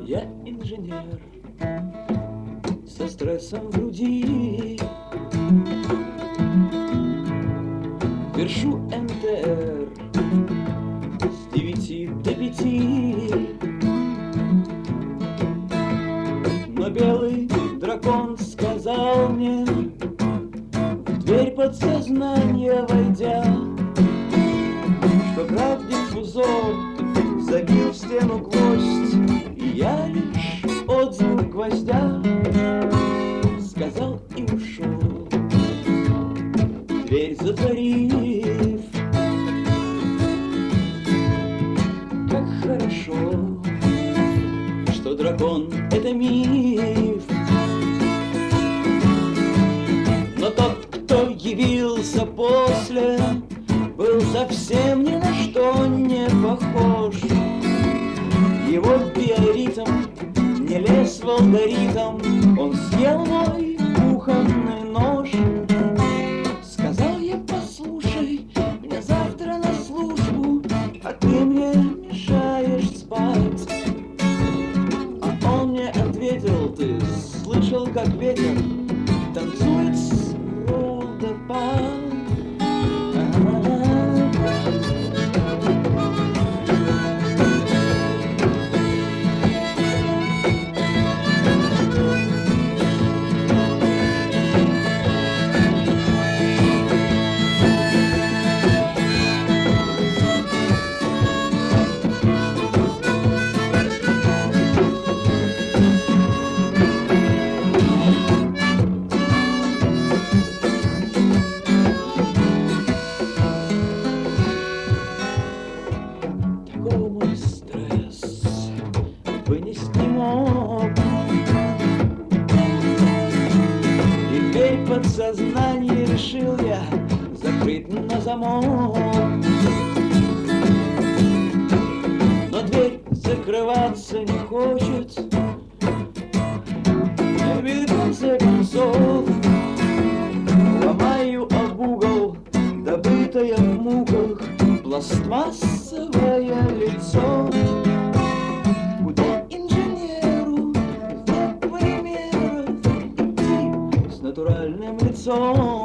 Я инженер со стрессом в груди, вершу МТР с 9 до 5. Но белый дракон сказал мне, в дверь подсознания войдя, что граф-диффузор забил в стену гвоздь, и я лишь отзвук гвоздя сказал и ушел, дверь затворив. Как хорошо, что дракон — это миф. Но тот, кто явился после, был совсем ни на что не похож. Его биоритм не лез в алгоритм, он съел мой кухонный нож. Сказал я: послушай, мне завтра на службу, а ты мне мешаешь спать. А он мне ответил: ты слышал, как ветер танцует с рудопад. Вынести не мог, и дверь подсознания решил я закрыть на замок. Но дверь закрываться не хочет, ведь в конце концов ломаю об угол добытое в муках пластмассовое лицо. Натуральным лицом.